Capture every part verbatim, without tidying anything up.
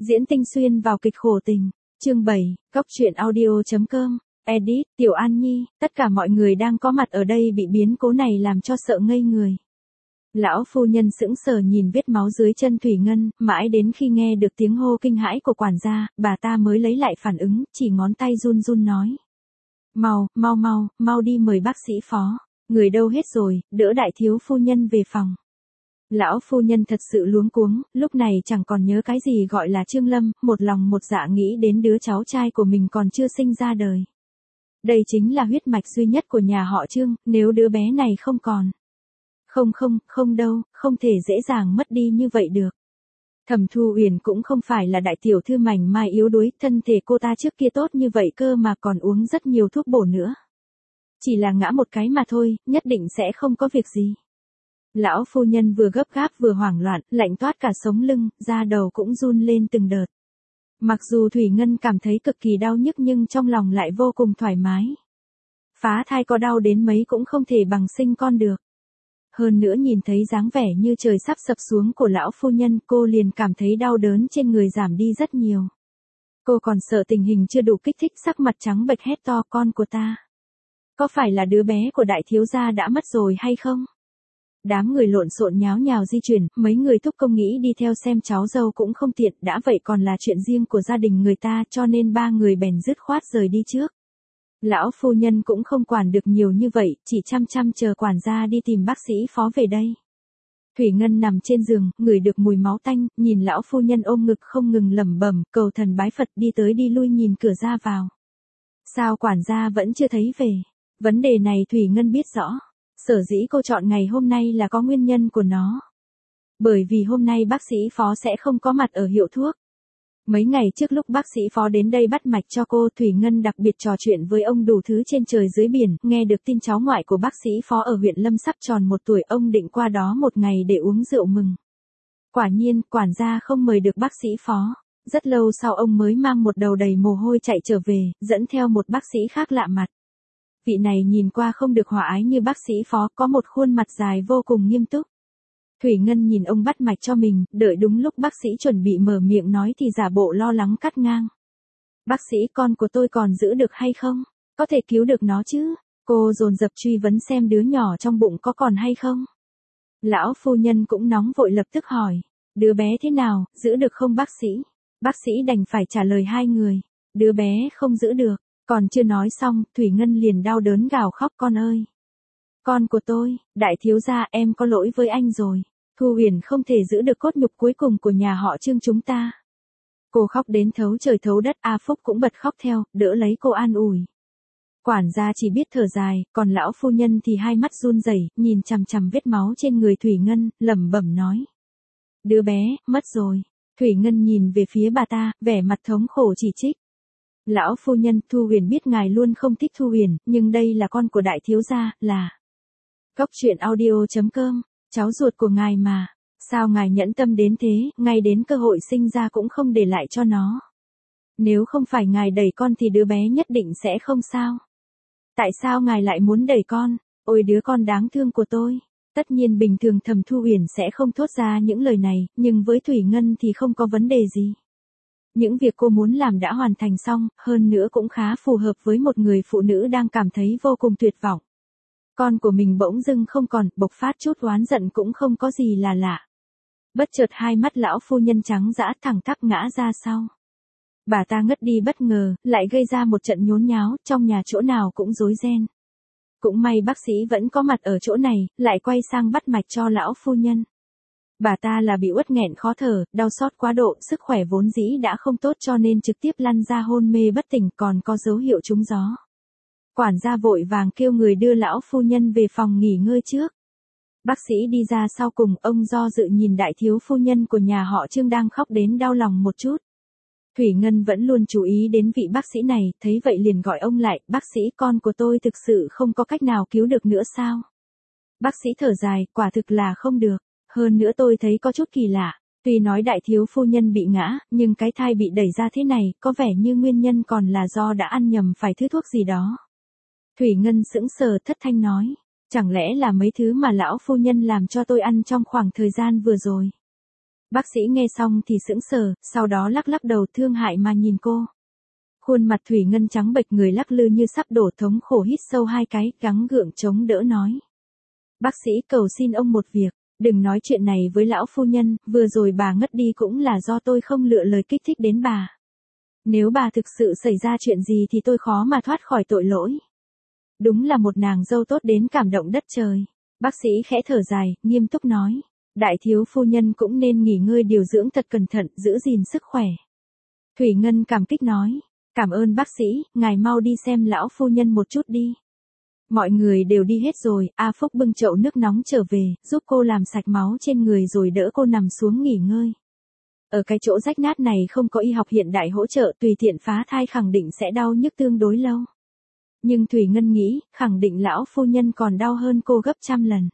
Diễn tinh xuyên vào kịch khổ tình. Chương bảy, Góc truyện audio chấm com. Edit, Tiểu An Nhi, tất cả mọi người đang có mặt ở đây bị biến cố này làm cho sợ ngây người. Lão phu nhân sững sờ nhìn vết máu dưới chân Thủy Ngân, mãi đến khi nghe được tiếng hô kinh hãi của quản gia, bà ta mới lấy lại phản ứng, chỉ ngón tay run run nói. Mau, mau mau, mau đi mời bác sĩ phó. Người đâu hết rồi, đỡ đại thiếu phu nhân về phòng. Lão phu nhân thật sự luống cuống, lúc này chẳng còn nhớ cái gì gọi là Trương Lâm, một lòng một dạ nghĩ đến đứa cháu trai của mình còn chưa sinh ra đời. Đây chính là huyết mạch duy nhất của nhà họ Trương, nếu đứa bé này không còn. Không không, không đâu, không thể dễ dàng mất đi như vậy được. Thẩm Thu Uyển cũng không phải là đại tiểu thư mảnh mai yếu đuối, thân thể cô ta trước kia tốt như vậy cơ mà còn uống rất nhiều thuốc bổ nữa. Chỉ là ngã một cái mà thôi, nhất định sẽ không có việc gì. Lão phu nhân vừa gấp gáp vừa hoảng loạn, lạnh toát cả sống lưng, da đầu cũng run lên từng đợt. Mặc dù Thủy Ngân cảm thấy cực kỳ đau nhức nhưng trong lòng lại vô cùng thoải mái. Phá thai có đau đến mấy cũng không thể bằng sinh con được. Hơn nữa nhìn thấy dáng vẻ như trời sắp sập xuống của lão phu nhân, cô liền cảm thấy đau đớn trên người giảm đi rất nhiều. Cô còn sợ tình hình chưa đủ kích thích, sắc mặt trắng bệch hét to, con của ta. Có phải là đứa bé của đại thiếu gia đã mất rồi hay không? Đám người lộn xộn nháo nhào di chuyển, mấy người thúc công nghĩ đi theo xem cháu dâu cũng không tiện, đã vậy còn là chuyện riêng của gia đình người ta, cho nên ba người bèn dứt khoát rời đi trước. Lão phu nhân cũng không quản được nhiều như vậy, chỉ chăm chăm chờ quản gia đi tìm bác sĩ phó về đây. Thủy Ngân nằm trên giường, ngửi được mùi máu tanh, nhìn lão phu nhân ôm ngực không ngừng lẩm bẩm, cầu thần bái Phật, đi tới đi lui nhìn cửa ra vào. Sao quản gia vẫn chưa thấy về? Vấn đề này Thủy Ngân biết rõ. Sở dĩ cô chọn ngày hôm nay là có nguyên nhân của nó. Bởi vì hôm nay bác sĩ phó sẽ không có mặt ở hiệu thuốc. Mấy ngày trước lúc bác sĩ phó đến đây bắt mạch cho cô, Thủy Ngân đặc biệt trò chuyện với ông đủ thứ trên trời dưới biển, nghe được tin cháu ngoại của bác sĩ phó ở huyện Lâm sắp tròn một tuổi, ông định qua đó một ngày để uống rượu mừng. Quả nhiên, quản gia không mời được bác sĩ phó. Rất lâu sau ông mới mang một đầu đầy mồ hôi chạy trở về, dẫn theo một bác sĩ khác lạ mặt. Vị này nhìn qua không được hòa ái như bác sĩ phó, có một khuôn mặt dài vô cùng nghiêm túc. Thủy Ngân nhìn ông bắt mạch cho mình, đợi đúng lúc bác sĩ chuẩn bị mở miệng nói thì giả bộ lo lắng cắt ngang. Bác sĩ, con của tôi còn giữ được hay không? Có thể cứu được nó chứ? Cô dồn dập truy vấn xem đứa nhỏ trong bụng có còn hay không? Lão phu nhân cũng nóng vội lập tức hỏi. Đứa bé thế nào, giữ được không bác sĩ? Bác sĩ đành phải trả lời hai người. Đứa bé không giữ được. Còn chưa nói xong, Thủy Ngân liền đau đớn gào khóc, con ơi. Con của tôi, đại thiếu gia, em có lỗi với anh rồi. Thu Uyển không thể giữ được cốt nhục cuối cùng của nhà họ Trương chúng ta. Cô khóc đến thấu trời thấu đất, A Phúc cũng bật khóc theo, đỡ lấy cô an ủi. Quản gia chỉ biết thở dài, còn lão phu nhân thì hai mắt run rẩy, nhìn chằm chằm vết máu trên người Thủy Ngân, lẩm bẩm nói. Đứa bé, mất rồi. Thủy Ngân nhìn về phía bà ta, vẻ mặt thống khổ chỉ trích. Lão phu nhân, Thu Uyển biết ngài luôn không thích Thu Uyển, nhưng đây là con của đại thiếu gia, là Góc truyện audio chấm com, cháu ruột của ngài mà, sao ngài nhẫn tâm đến thế, ngay đến cơ hội sinh ra cũng không để lại cho nó. Nếu không phải ngài đẩy con thì đứa bé nhất định sẽ không sao. Tại sao ngài lại muốn đẩy con, ôi đứa con đáng thương của tôi. Tất nhiên bình thường Thẩm Thu Uyển sẽ không thốt ra những lời này, nhưng với Thủy Ngân thì không có vấn đề gì. Những việc cô muốn làm đã hoàn thành xong, hơn nữa cũng khá phù hợp với một người phụ nữ đang cảm thấy vô cùng tuyệt vọng. Con của mình bỗng dưng không còn, bộc phát chút oán giận cũng không có gì là lạ. Bất chợt hai mắt lão phu nhân trắng dã thẳng tắp ngã ra sau. Bà ta ngất đi bất ngờ, lại gây ra một trận nhốn nháo, trong nhà chỗ nào cũng rối ren. Cũng may bác sĩ vẫn có mặt ở chỗ này, lại quay sang bắt mạch cho lão phu nhân. Bà ta là bị uất nghẹn khó thở, đau xót quá độ, sức khỏe vốn dĩ đã không tốt cho nên trực tiếp lăn ra hôn mê bất tỉnh, còn có dấu hiệu trúng gió. Quản gia vội vàng kêu người đưa lão phu nhân về phòng nghỉ ngơi trước. Bác sĩ đi ra sau cùng, ông do dự nhìn đại thiếu phu nhân của nhà họ Trương đang khóc đến đau lòng một chút. Thủy Ngân vẫn luôn chú ý đến vị bác sĩ này, thấy vậy liền gọi ông lại, bác sĩ, con của tôi thực sự không có cách nào cứu được nữa sao? Bác sĩ thở dài, quả thực là không được. Hơn nữa tôi thấy có chút kỳ lạ, tuy nói đại thiếu phu nhân bị ngã, nhưng cái thai bị đẩy ra thế này, có vẻ như nguyên nhân còn là do đã ăn nhầm phải thứ thuốc gì đó. Thủy Ngân sững sờ thất thanh nói, chẳng lẽ là mấy thứ mà lão phu nhân làm cho tôi ăn trong khoảng thời gian vừa rồi. Bác sĩ nghe xong thì sững sờ, sau đó lắc lắc đầu thương hại mà nhìn cô. Khuôn mặt Thủy Ngân trắng bệch, người lắc lư như sắp đổ, thống khổ hít sâu hai cái, gắng gượng chống đỡ nói. Bác sĩ cầu xin ông một việc, đừng nói chuyện này với lão phu nhân, vừa rồi bà ngất đi cũng là do tôi không lựa lời kích thích đến bà. Nếu bà thực sự xảy ra chuyện gì thì tôi khó mà thoát khỏi tội lỗi. Đúng là một nàng dâu tốt đến cảm động đất trời. Bác sĩ khẽ thở dài, nghiêm túc nói. Đại thiếu phu nhân cũng nên nghỉ ngơi điều dưỡng thật cẩn thận, giữ gìn sức khỏe. Thủy Ngân cảm kích nói. Cảm ơn bác sĩ, ngài mau đi xem lão phu nhân một chút đi. Mọi người đều đi hết rồi, A Phúc bưng chậu nước nóng trở về, giúp cô làm sạch máu trên người rồi đỡ cô nằm xuống nghỉ ngơi. Ở cái chỗ rách nát này không có y học hiện đại hỗ trợ, tùy tiện phá thai khẳng định sẽ đau nhức tương đối lâu. Nhưng Thủy Ngân nghĩ, khẳng định lão phu nhân còn đau hơn cô gấp trăm lần.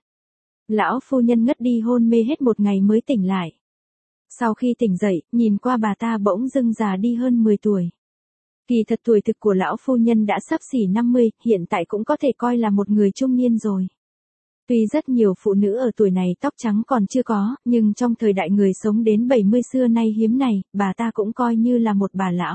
Lão phu nhân ngất đi hôn mê hết một ngày mới tỉnh lại. Sau khi tỉnh dậy, nhìn qua bà ta bỗng dưng già đi hơn mười tuổi. Kỳ thật tuổi thực của lão phu nhân đã sắp xỉ năm mươi, hiện tại cũng có thể coi là một người trung niên rồi. Tuy rất nhiều phụ nữ ở tuổi này tóc trắng còn chưa có, nhưng trong thời đại người sống đến bảy mươi xưa nay hiếm này, bà ta cũng coi như là một bà lão.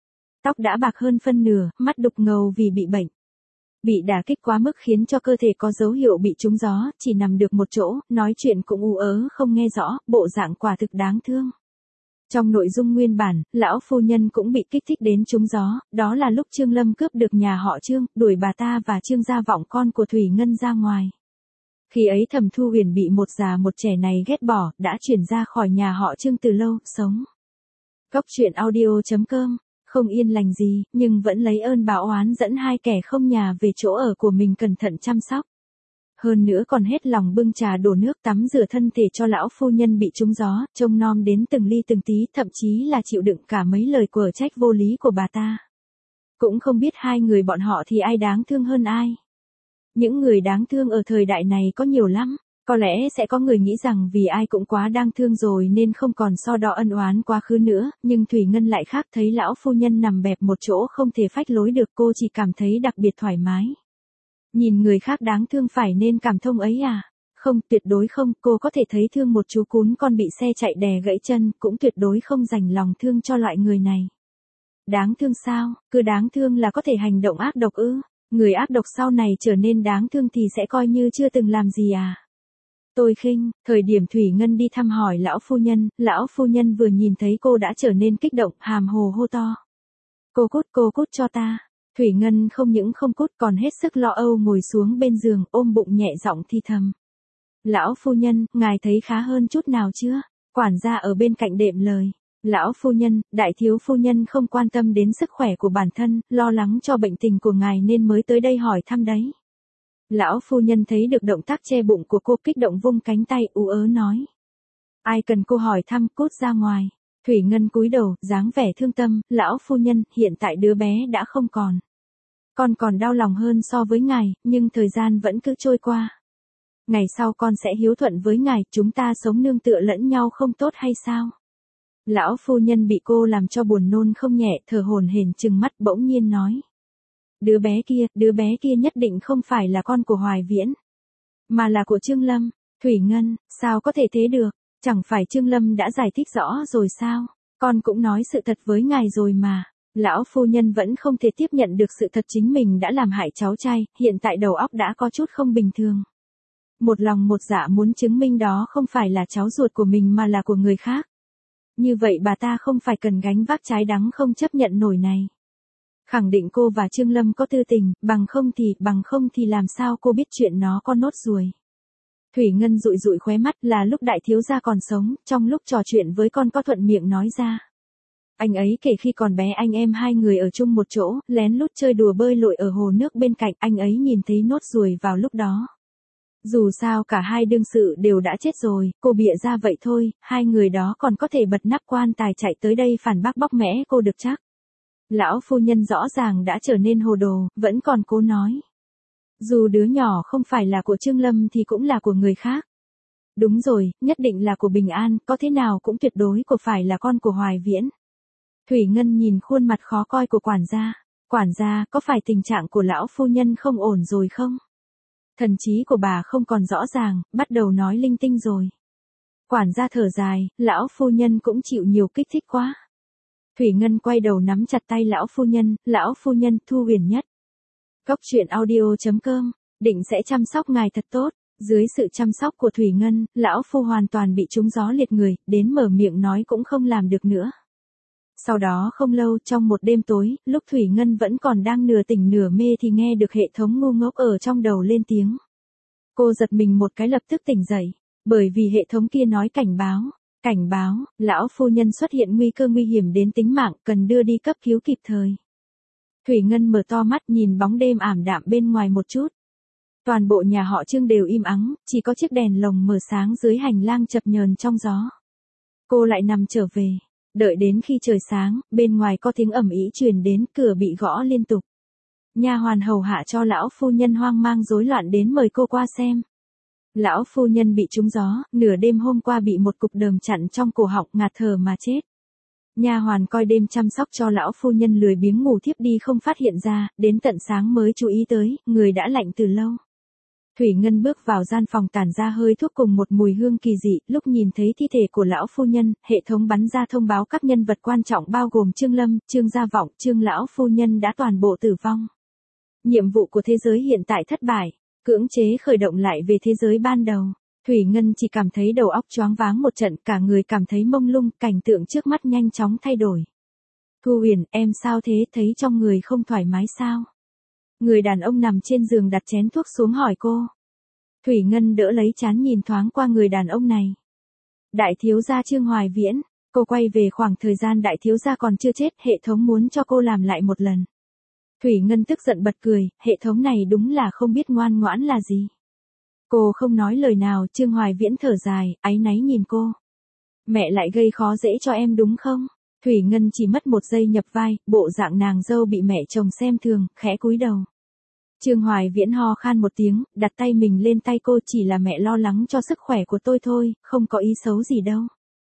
Tóc đã bạc hơn phân nửa, mắt đục ngầu vì bị bệnh. Bị đả kích quá mức khiến cho cơ thể có dấu hiệu bị trúng gió, chỉ nằm được một chỗ, nói chuyện cũng ú ớ không nghe rõ, bộ dạng quả thực đáng thương. Trong nội dung nguyên bản, lão phu nhân cũng bị kích thích đến trúng gió, đó là lúc Trương Lâm cướp được nhà họ Trương, đuổi bà ta và Trương gia vọng con của Thủy Ngân ra ngoài. Khi ấy Thẩm Thu Huyền bị một già một trẻ này ghét bỏ, đã chuyển ra khỏi nhà họ Trương từ lâu, sống. Góc truyện audio chấm com, không yên lành gì, nhưng vẫn lấy ơn báo oán dẫn hai kẻ không nhà về chỗ ở của mình cẩn thận chăm sóc. Hơn nữa còn hết lòng bưng trà đổ nước tắm rửa thân thể cho lão phu nhân bị trúng gió, trông nom đến từng ly từng tí, thậm chí là chịu đựng cả mấy lời quở trách vô lý của bà ta. Cũng không biết hai người bọn họ thì ai đáng thương hơn ai. Những người đáng thương ở thời đại này có nhiều lắm, có lẽ sẽ có người nghĩ rằng vì ai cũng quá đáng thương rồi nên không còn so đo ân oán quá khứ nữa, nhưng Thủy Ngân lại khác, thấy lão phu nhân nằm bẹp một chỗ không thể phách lối được, cô chỉ cảm thấy đặc biệt thoải mái. Nhìn người khác đáng thương phải nên cảm thông ấy à? Không, tuyệt đối không, cô có thể thấy thương một chú cún con bị xe chạy đè gãy chân, cũng tuyệt đối không dành lòng thương cho loại người này. Đáng thương sao, cứ đáng thương là có thể hành động ác độc ư? Người ác độc sau này trở nên đáng thương thì sẽ coi như chưa từng làm gì à? Tôi khinh, thời điểm Thủy Ngân đi thăm hỏi lão phu nhân, lão phu nhân vừa nhìn thấy cô đã trở nên kích động, hàm hồ hô to. Cô cút, cô cút cho ta. Thủy Ngân không những không cút còn hết sức lo âu ngồi xuống bên giường, ôm bụng nhẹ giọng thì thầm. Lão phu nhân, ngài thấy khá hơn chút nào chưa? Quản gia ở bên cạnh đệm lời. Lão phu nhân, đại thiếu phu nhân không quan tâm đến sức khỏe của bản thân, lo lắng cho bệnh tình của ngài nên mới tới đây hỏi thăm đấy. Lão phu nhân thấy được động tác che bụng của cô, kích động vung cánh tay ú ớ nói. Ai cần cô hỏi thăm, cút ra ngoài. Thủy Ngân cúi đầu, dáng vẻ thương tâm, lão phu nhân, hiện tại đứa bé đã không còn. Con còn đau lòng hơn so với ngài, nhưng thời gian vẫn cứ trôi qua. Ngày sau con sẽ hiếu thuận với ngài, chúng ta sống nương tựa lẫn nhau không tốt hay sao? Lão phu nhân bị cô làm cho buồn nôn không nhẹ, thở hổn hển trừng mắt bỗng nhiên nói. Đứa bé kia, đứa bé kia nhất định không phải là con của Hoài Viễn, mà là của Trương Lâm. Thủy Ngân, sao có thể thế được? Chẳng phải Trương Lâm đã giải thích rõ rồi sao? Con cũng nói sự thật với ngài rồi mà. Lão phu nhân vẫn không thể tiếp nhận được sự thật chính mình đã làm hại cháu trai, hiện tại đầu óc đã có chút không bình thường. Một lòng một dạ muốn chứng minh đó không phải là cháu ruột của mình mà là của người khác. Như vậy bà ta không phải cần gánh vác trái đắng không chấp nhận nổi này. Khẳng định cô và Trương Lâm có tư tình, bằng không thì, bằng không thì làm sao cô biết chuyện nó có nốt ruồi. Thủy Ngân dụi dụi khóe mắt, là lúc đại thiếu gia còn sống, trong lúc trò chuyện với con có thuận miệng nói ra. Anh ấy kể khi còn bé anh em hai người ở chung một chỗ, lén lút chơi đùa bơi lội ở hồ nước bên cạnh, anh ấy nhìn thấy nốt ruồi vào lúc đó. Dù sao cả hai đương sự đều đã chết rồi, cô bịa ra vậy thôi, hai người đó còn có thể bật nắp quan tài chạy tới đây phản bác bóc mẽ cô được chắc. Lão phu nhân rõ ràng đã trở nên hồ đồ, vẫn còn cố nói. Dù đứa nhỏ không phải là của Trương Lâm thì cũng là của người khác. Đúng rồi, nhất định là của Bình An, có thế nào cũng tuyệt đối của phải là con của Hoài Viễn. Thủy Ngân nhìn khuôn mặt khó coi của quản gia. Quản gia, có phải tình trạng của lão phu nhân không ổn rồi không? Thần trí của bà không còn rõ ràng, bắt đầu nói linh tinh rồi. Quản gia thở dài, lão phu nhân cũng chịu nhiều kích thích quá. Thủy Ngân quay đầu nắm chặt tay lão phu nhân, lão phu nhân Thu Huyền Nhất. Cốc truyện audio chấm com, định sẽ chăm sóc ngài thật tốt. Dưới sự chăm sóc của Thủy Ngân, lão phu hoàn toàn bị trúng gió liệt người, đến mở miệng nói cũng không làm được nữa. Sau đó không lâu, trong một đêm tối, lúc Thủy Ngân vẫn còn đang nửa tỉnh nửa mê thì nghe được hệ thống ngu ngốc ở trong đầu lên tiếng. Cô giật mình một cái lập tức tỉnh dậy, bởi vì hệ thống kia nói cảnh báo, cảnh báo, lão phu nhân xuất hiện nguy cơ nguy hiểm đến tính mạng, cần đưa đi cấp cứu kịp thời. Thủy Ngân mở to mắt nhìn bóng đêm ảm đạm bên ngoài một chút. Toàn bộ nhà họ Trương đều im ắng, chỉ có chiếc đèn lồng mở sáng dưới hành lang chập nhờn trong gió. Cô lại nằm trở về, đợi đến khi trời sáng, bên ngoài có tiếng ầm ĩ truyền đến, cửa bị gõ liên tục. Nha hoàn hầu hạ cho lão phu nhân hoang mang rối loạn đến mời cô qua xem. Lão phu nhân bị trúng gió, nửa đêm hôm qua bị một cục đờm chặn trong cổ họng, ngạt thở mà chết. Nha hoàn coi đêm chăm sóc cho lão phu nhân lười biếng ngủ thiếp đi không phát hiện ra, đến tận sáng mới chú ý tới, người đã lạnh từ lâu. Thủy Ngân bước vào gian phòng tản ra hơi thuốc cùng một mùi hương kỳ dị, lúc nhìn thấy thi thể của lão phu nhân, hệ thống bắn ra thông báo các nhân vật quan trọng bao gồm Trương Lâm, Trương Gia Vọng, Trương lão phu nhân đã toàn bộ tử vong. Nhiệm vụ của thế giới hiện tại thất bại, cưỡng chế khởi động lại về thế giới ban đầu. Thủy Ngân chỉ cảm thấy đầu óc choáng váng một trận, cả người cảm thấy mông lung, cảnh tượng trước mắt nhanh chóng thay đổi. Thu Huyền, em sao thế, thấy trong người không thoải mái sao? Người đàn ông nằm trên giường đặt chén thuốc xuống hỏi cô. Thủy Ngân đỡ lấy trán nhìn thoáng qua người đàn ông này. Đại thiếu gia Trương Hoài Viễn, cô quay về khoảng thời gian đại thiếu gia còn chưa chết, hệ thống muốn cho cô làm lại một lần. Thủy Ngân tức giận bật cười, hệ thống này đúng là không biết ngoan ngoãn là gì. Cô không nói lời nào, Trương Hoài Viễn thở dài, áy náy nhìn cô. Mẹ lại gây khó dễ cho em đúng không? Thủy Ngân chỉ mất một giây nhập vai, bộ dạng nàng dâu bị mẹ chồng xem thường, khẽ cúi đầu. Trương Hoài Viễn ho khan một tiếng, đặt tay mình lên tay cô, chỉ là mẹ lo lắng cho sức khỏe của tôi thôi, không có ý xấu gì đâu.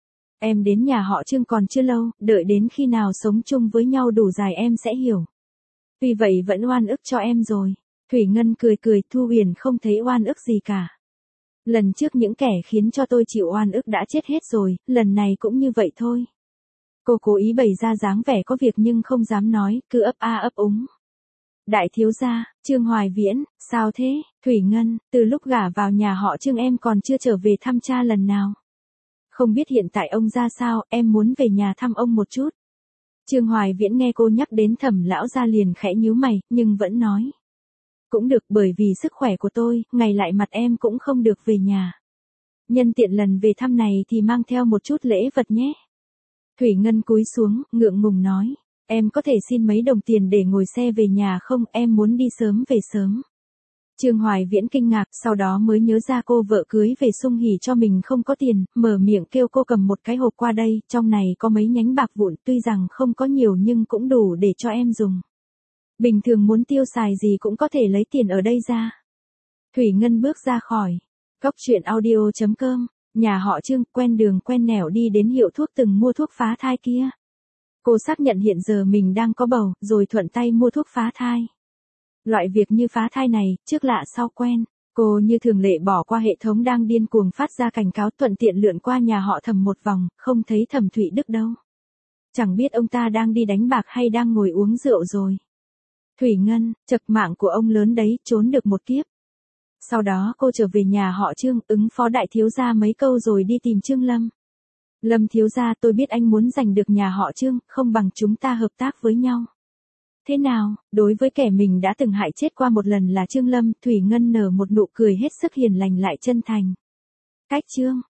Em đến nhà họ Trương còn chưa lâu, đợi đến khi nào sống chung với nhau đủ dài em sẽ hiểu. Vì vậy vẫn oan ức cho em rồi. Thủy Ngân cười cười, Thu Huyền không thấy oan ức gì cả. Lần trước những kẻ khiến cho tôi chịu oan ức đã chết hết rồi, lần này cũng như vậy thôi. Cô cố ý bày ra dáng vẻ có việc nhưng không dám nói, cứ ấp a ấp úng. Đại thiếu gia, Trương Hoài Viễn, sao thế? Thủy Ngân, từ lúc gả vào nhà họ Trương em còn chưa trở về thăm cha lần nào. Không biết hiện tại ông ra sao, em muốn về nhà thăm ông một chút. Trương Hoài Viễn nghe cô nhắc đến Thẩm lão gia liền khẽ nhíu mày, nhưng vẫn nói. Cũng được, bởi vì sức khỏe của tôi, ngày lại mặt em cũng không được về nhà. Nhân tiện lần về thăm này thì mang theo một chút lễ vật nhé. Thủy Ngân cúi xuống, ngượng ngùng nói. Em có thể xin mấy đồng tiền để ngồi xe về nhà không, em muốn đi sớm về sớm. Trương Hoài Viễn kinh ngạc, sau đó mới nhớ ra cô vợ cưới về sung hỉ cho mình không có tiền, mở miệng kêu cô cầm một cái hộp qua đây, trong này có mấy nhánh bạc vụn, tuy rằng không có nhiều nhưng cũng đủ để cho em dùng. Bình thường muốn tiêu xài gì cũng có thể lấy tiền ở đây ra. Thủy Ngân bước ra khỏi. Cốc truyện audio chấm com, nhà họ Trương, quen đường quen nẻo đi đến hiệu thuốc từng mua thuốc phá thai kia. Cô xác nhận hiện giờ mình đang có bầu, rồi thuận tay mua thuốc phá thai. Loại việc như phá thai này, trước lạ sau quen, cô như thường lệ bỏ qua hệ thống đang điên cuồng phát ra cảnh cáo, thuận tiện lượn qua nhà họ Thẩm một vòng, không thấy Thẩm Thụy Đức đâu. Chẳng biết ông ta đang đi đánh bạc hay đang ngồi uống rượu rồi. Thủy Ngân, chật mạng của ông lớn đấy, trốn được một kiếp. Sau đó cô trở về nhà họ Trương, ứng phó đại thiếu gia mấy câu rồi đi tìm Trương Lâm. Lâm thiếu gia, tôi biết anh muốn giành được nhà họ Trương, không bằng chúng ta hợp tác với nhau. Thế nào, đối với kẻ mình đã từng hại chết qua một lần là Trương Lâm, Thủy Ngân nở một nụ cười hết sức hiền lành lại chân thành. Cách Trương,